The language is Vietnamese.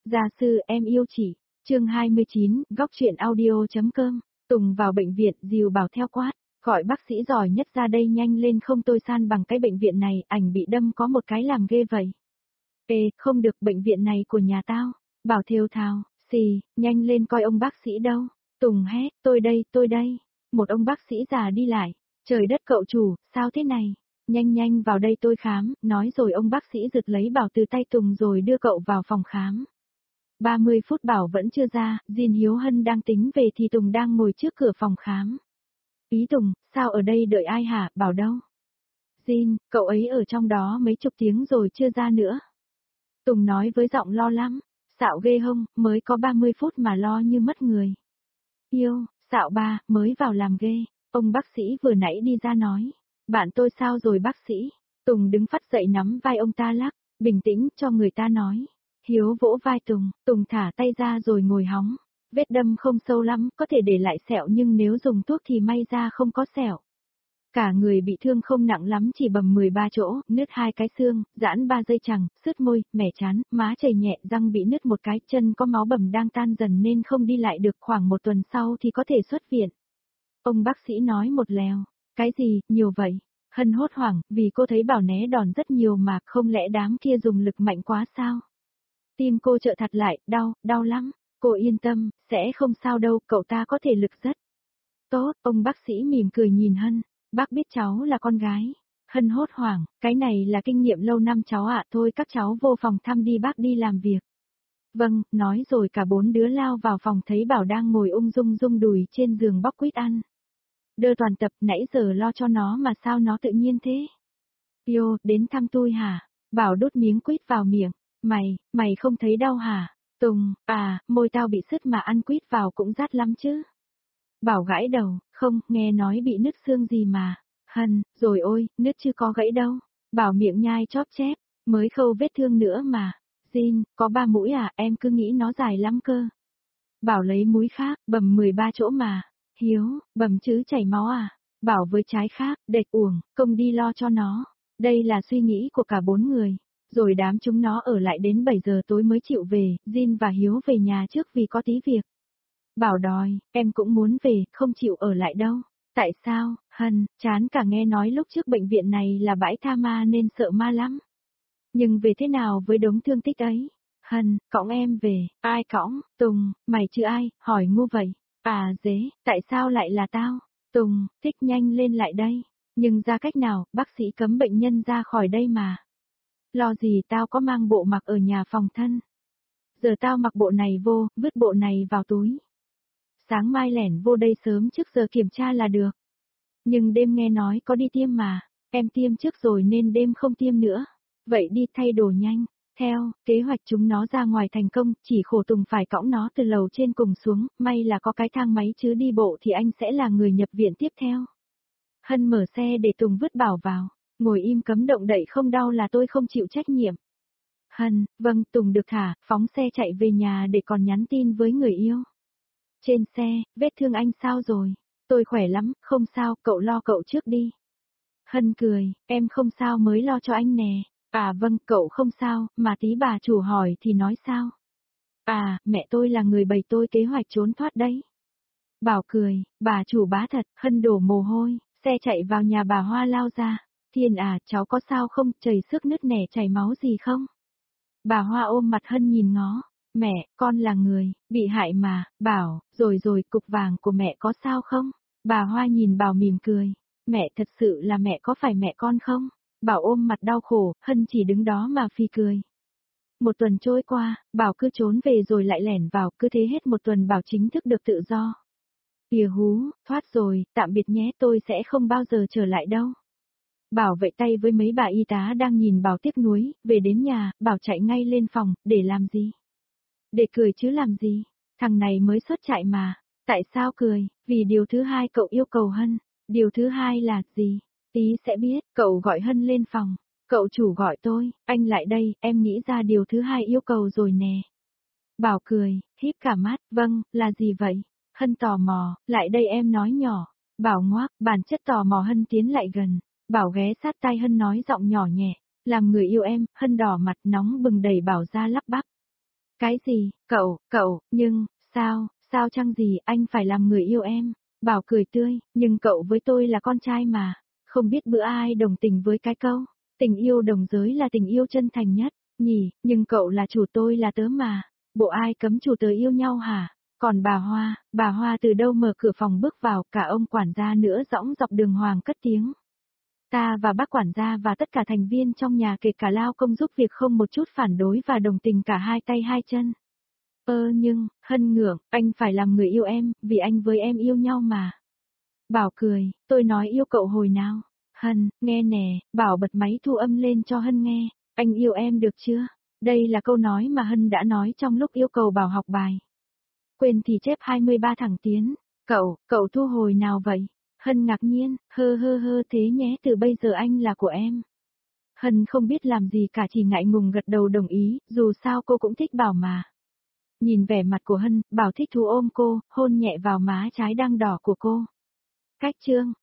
Gia sư em yêu chị. Chương 29, góc truyện audio.com. Tùng vào bệnh viện, dìu Bảo theo quát. Gọi bác sĩ giỏi nhất ra đây nhanh lên, không tôi san bằng cái bệnh viện này, ảnh bị đâm có một cái làm ghê vậy. Ê, không được, bệnh viện này của nhà tao. Bảo thều thào, xì, nhanh lên coi ông bác sĩ đâu. Tùng hét, tôi đây. Một ông bác sĩ già đi lại. Trời đất cậu chủ, sao thế này? Nhanh vào đây tôi khám, nói rồi ông bác sĩ giật lấy Bảo từ tay Tùng rồi đưa cậu vào phòng khám. 30 phút Bảo vẫn chưa ra, Jin Hiếu Hân đang tính về thì Tùng đang ngồi trước cửa phòng khám. Ý Tùng, sao ở đây đợi ai hả, Bảo đâu? Jin, cậu ấy ở trong đó mấy chục tiếng rồi chưa ra nữa. Tùng nói với giọng lo lắm, xạo ghê hông, mới có 30 phút mà lo như mất người. Yêu, xạo ba, mới vào làm ghê, ông bác sĩ vừa nãy đi ra nói. Bạn tôi sao rồi bác sĩ? Tùng đứng phắt dậy nắm vai ông ta lắc, bình tĩnh cho người ta nói. Hiếu vỗ vai Tùng thả tay ra rồi ngồi hóng. Vết đâm không sâu lắm, có thể để lại sẹo nhưng nếu dùng thuốc thì may ra không có sẹo. Cả người bị thương không nặng lắm, chỉ bầm 13 chỗ, nứt 2 cái xương, giãn 3 dây chằng, sứt môi, mẻ trán, má chảy nhẹ, răng bị nứt một cái, chân có máu bầm đang tan dần nên không đi lại được, khoảng 1 tuần sau thì có thể xuất viện. Ông bác sĩ nói một lèo. Cái gì, nhiều vậy? Hân hốt hoảng, vì cô thấy Bảo né đòn rất nhiều mà, không lẽ đám kia dùng lực mạnh quá sao? Tim cô trợ thắt lại, đau lắm. Cô yên tâm, sẽ không sao đâu, cậu ta có thể lực rất tốt. Ông bác sĩ mỉm cười nhìn Hân. Bác biết cháu là con gái. Hân hốt hoảng, cái này là kinh nghiệm lâu năm cháu ạ, thôi các cháu vô phòng thăm đi, bác đi làm việc. Vâng, nói rồi cả 4 đứa lao vào phòng thấy Bảo đang ngồi ung dung rung đùi trên giường bóc quýt ăn. Đơ toàn tập, nãy giờ lo cho nó mà sao nó tự nhiên thế? Yêu, đến thăm tôi hả? Bảo đút miếng quýt vào miệng. Mày không thấy đau hả? Tùng, môi tao bị sứt mà ăn quýt vào cũng rát lắm chứ. Bảo gãi đầu, không, nghe nói bị nứt xương gì mà. Hân, rồi ôi, nứt chứ có gãy đâu. Bảo miệng nhai chóp chép, mới khâu vết thương nữa mà. Jin, có 3 mũi à, em cứ nghĩ nó dài lắm cơ. Bảo lấy mũi khác, bầm 13 chỗ mà. Hiếu, bầm chứ chảy máu à? Bảo với trái khác, đệt uổng, công đi lo cho nó. Đây là suy nghĩ của cả 4 người. Rồi đám chúng nó ở lại đến 7 giờ tối mới chịu về, Jin và Hiếu về nhà trước vì có tí việc. Bảo đòi, em cũng muốn về, không chịu ở lại đâu. Tại sao, Hân, chán cả, nghe nói lúc trước bệnh viện này là bãi tha ma nên sợ ma lắm. Nhưng về thế nào với đống thương tích ấy? Hân, cõng em về, ai cõng? Tùng, mày chứ ai, hỏi ngu vậy. Dế, tại sao lại là tao? Tùng, thích nhanh lên lại đây. Nhưng ra cách nào, bác sĩ cấm bệnh nhân ra khỏi đây mà. Lo gì, tao có mang bộ mặc ở nhà phòng thân. Giờ tao mặc bộ này vô, vứt bộ này vào túi. Sáng mai lẻn vô đây sớm trước giờ kiểm tra là được. Nhưng đêm nghe nói có đi tiêm mà, em tiêm trước rồi nên đêm không tiêm nữa. Vậy đi thay đồ nhanh. Theo kế hoạch chúng nó ra ngoài thành công, chỉ khổ Tùng phải cõng nó từ lầu trên cùng xuống, may là có cái thang máy chứ đi bộ thì anh sẽ là người nhập viện tiếp theo. Hân mở xe để Tùng vứt Bảo vào, ngồi im cấm động đậy, không đau là tôi không chịu trách nhiệm. Hân, vâng, Tùng được thả, phóng xe chạy về nhà để còn nhắn tin với người yêu. Trên xe, vết thương anh sao rồi? Tôi khỏe lắm, không sao, cậu lo cậu trước đi. Hân cười, em không sao mới lo cho anh nè. Vâng, cậu không sao, mà tí bà chủ hỏi thì nói sao? Mẹ tôi là người bày tôi kế hoạch trốn thoát đấy. Bảo cười, bà chủ bá thật, Hân đổ mồ hôi, xe chạy vào nhà bà Hoa lao ra. Thiên cháu có sao không, chảy xước nứt nẻ chảy máu gì không? Bà Hoa ôm mặt Hân nhìn ngó. Mẹ, con là người, bị hại mà, Bảo, rồi, cục vàng của mẹ có sao không? Bà Hoa nhìn Bảo mỉm cười. Mẹ thật sự là mẹ, có phải mẹ con không? Bảo ôm mặt đau khổ, Hân chỉ đứng đó mà phì cười. 1 tuần trôi qua, Bảo cứ trốn về rồi lại lẻn vào, cứ thế hết 1 tuần Bảo chính thức được tự do. Kìa hú, thoát rồi, tạm biệt nhé, tôi sẽ không bao giờ trở lại đâu. Bảo vẫy tay với mấy bà y tá đang nhìn Bảo tiếc nuối, về đến nhà, Bảo chạy ngay lên phòng, để làm gì? Để cười chứ làm gì? Thằng này mới xuất trại mà. Tại sao cười? Vì điều thứ hai cậu yêu cầu Hân. Điều thứ hai là gì? Tí sẽ biết, cậu gọi Hân lên phòng. Cậu chủ gọi tôi, anh lại đây, em nghĩ ra điều thứ hai yêu cầu rồi nè. Bảo cười, híp cả mắt, vâng, là gì vậy? Hân tò mò, lại đây em nói nhỏ. Bảo ngoác, bản chất tò mò. Hân tiến lại gần. Bảo ghé sát tai Hân nói giọng nhỏ nhẹ. Làm người yêu em, Hân đỏ mặt nóng bừng đẩy Bảo ra lắp bắp. Cái gì, nhưng, sao chăng gì anh phải làm người yêu em? Bảo cười tươi, nhưng cậu với tôi là con trai mà. Không biết bữa ai đồng tình với cái câu, tình yêu đồng giới là tình yêu chân thành nhất, nhỉ, nhưng cậu là chủ tôi là tớ mà. Bộ ai cấm chủ tớ yêu nhau hả? Còn bà Hoa từ đâu mở cửa phòng bước vào, cả ông quản gia nữa dõng dọc đường hoàng cất tiếng. Ta và bác quản gia và tất cả thành viên trong nhà kể cả lao công giúp việc không một chút phản đối và đồng tình cả hai tay hai chân. Nhưng, Hân ngượng, anh phải làm người yêu em, vì anh với em yêu nhau mà. Bảo cười, tôi nói yêu cậu hồi nào? Hân, nghe nè, Bảo bật máy thu âm lên cho Hân nghe, anh yêu em được chưa? Đây là câu nói mà Hân đã nói trong lúc yêu cầu Bảo học bài. Quên thì chép 23 thẳng tiến. Cậu thu hồi nào vậy? Hân ngạc nhiên, hơ thế nhé, từ bây giờ anh là của em. Hân không biết làm gì cả, chỉ ngại ngùng gật đầu đồng ý, dù sao cô cũng thích Bảo mà. Nhìn vẻ mặt của Hân, Bảo thích thú ôm cô, hôn nhẹ vào má trái đang đỏ của cô. Cách chương